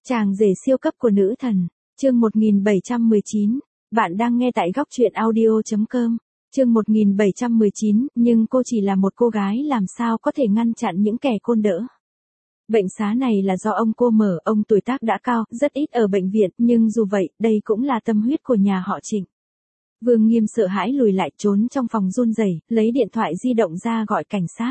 Chàng rể siêu cấp của nữ thần, chương 1719, bạn đang nghe tại góc truyện audio.com, chương 1719, nhưng cô chỉ là một cô gái làm sao có thể ngăn chặn những kẻ côn đỡ. Bệnh xá này là do ông cô mở, ông tuổi tác đã cao, rất ít ở bệnh viện, nhưng dù vậy, đây cũng là tâm huyết của nhà họ Trịnh. Vương Nghiêm sợ hãi lùi lại trốn trong phòng run rẩy, lấy điện thoại di động ra gọi cảnh sát.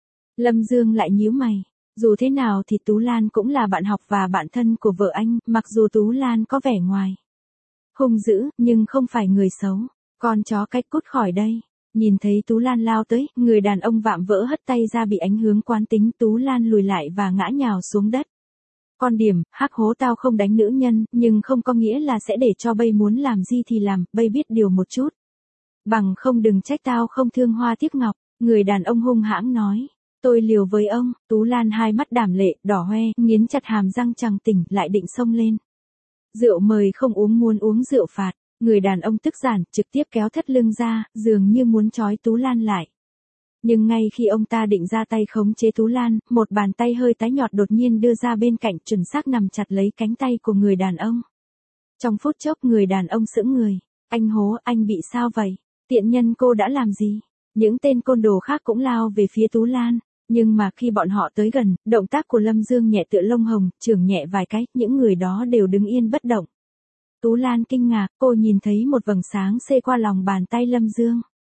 Lâm Dương lại nhíu mày. Dù thế nào thì Tú Lan cũng là bạn học và bạn thân của vợ anh, mặc dù Tú Lan có vẻ ngoài hung dữ, nhưng không phải người xấu. Con chó cách cút khỏi đây. Nhìn thấy Tú Lan lao tới, người đàn ông vạm vỡ hất tay ra bị ảnh hưởng quán tính, Tú Lan lùi lại và ngã nhào xuống đất. Con điểm, hắc hố tao không đánh nữ nhân, nhưng không có nghĩa là sẽ để cho bây muốn làm gì thì làm, bây biết điều một chút. Bằng không đừng trách tao không thương hoa tiếc ngọc, người đàn ông hung hãng nói. Tôi liều với ông. Tú Lan hai mắt đảm lệ, đỏ hoe, nghiến chặt hàm răng chằng tỉnh, lại định xông lên. Rượu mời không uống, muốn uống rượu phạt. Người đàn ông tức giản, trực tiếp kéo thắt lưng ra, dường như muốn trói Tú Lan lại. Nhưng ngay khi ông ta định ra tay khống chế Tú Lan, một bàn tay hơi tái nhợt đột nhiên đưa ra bên cạnh, chuẩn xác nằm chặt lấy cánh tay của người đàn ông. Trong phút chốc người đàn ông sững người. Anh Hố, anh bị sao vậy? Tiện nhân cô đã làm gì? Những tên côn đồ khác cũng lao về phía Tú Lan. Nhưng mà khi bọn họ tới gần, động tác của Lâm Dương nhẹ tựa lông hồng, chưởng nhẹ vài cái, những người đó đều đứng yên bất động. Tú Lan kinh ngạc, cô nhìn thấy một vầng sáng xê qua lòng bàn tay Lâm Dương.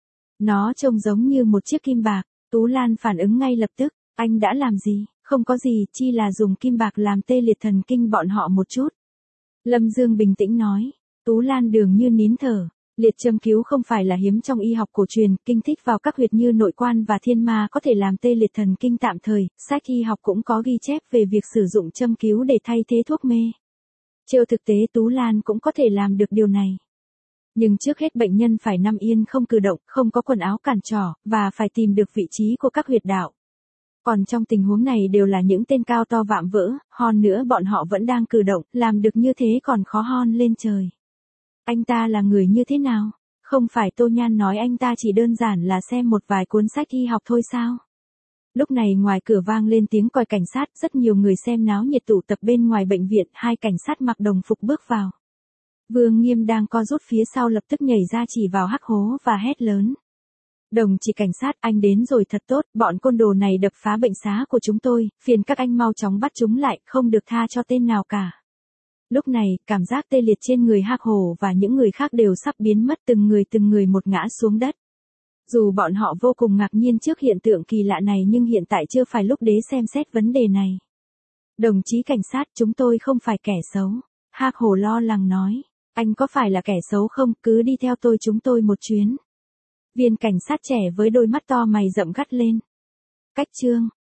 Nó trông giống như một chiếc kim bạc. Tú Lan phản ứng ngay lập tức, anh đã làm gì? Không có gì, chỉ là dùng kim bạc làm tê liệt thần kinh bọn họ một chút. Lâm Dương bình tĩnh nói. Tú Lan dường như nín thở. Liệt châm cứu không phải là hiếm trong y học cổ truyền, kinh thích vào các huyệt như nội quan và thiên ma có thể làm tê liệt thần kinh tạm thời, sách y học cũng có ghi chép về việc sử dụng châm cứu để thay thế thuốc mê. Trên thực tế Tú Lan cũng có thể làm được điều này. Nhưng trước hết bệnh nhân phải nằm yên không cử động, không có quần áo cản trở, và phải tìm được vị trí của các huyệt đạo. Còn trong tình huống này đều là những tên cao to vạm vỡ, hơn nữa bọn họ vẫn đang cử động, làm được như thế còn khó hơn lên trời. Anh ta là người như thế nào? Không phải Tô Nhan nói anh ta chỉ đơn giản là xem một vài cuốn sách y học thôi sao? Lúc này ngoài cửa vang lên tiếng còi cảnh sát, rất nhiều người xem náo nhiệt tụ tập bên ngoài bệnh viện, hai cảnh sát mặc đồng phục bước vào. Vương Nghiêm đang co rút phía sau lập tức nhảy ra chỉ vào hắc hố và hét lớn. Đồng chí cảnh sát, anh đến rồi thật tốt, bọn côn đồ này đập phá bệnh xá của chúng tôi, phiền các anh mau chóng bắt chúng lại, không được tha cho tên nào cả. Lúc này, cảm giác tê liệt trên người hắc hổ và những người khác đều sắp biến mất, từng người một ngã xuống đất. Dù bọn họ vô cùng ngạc nhiên trước hiện tượng kỳ lạ này nhưng hiện tại chưa phải lúc để xem xét vấn đề này. Đồng chí cảnh sát, chúng tôi không phải kẻ xấu. Hắc hổ lo lắng nói. Anh có phải là kẻ xấu không, cứ đi theo chúng tôi một chuyến. Viên cảnh sát trẻ với đôi mắt to mày rậm gắt lên. Cách chương.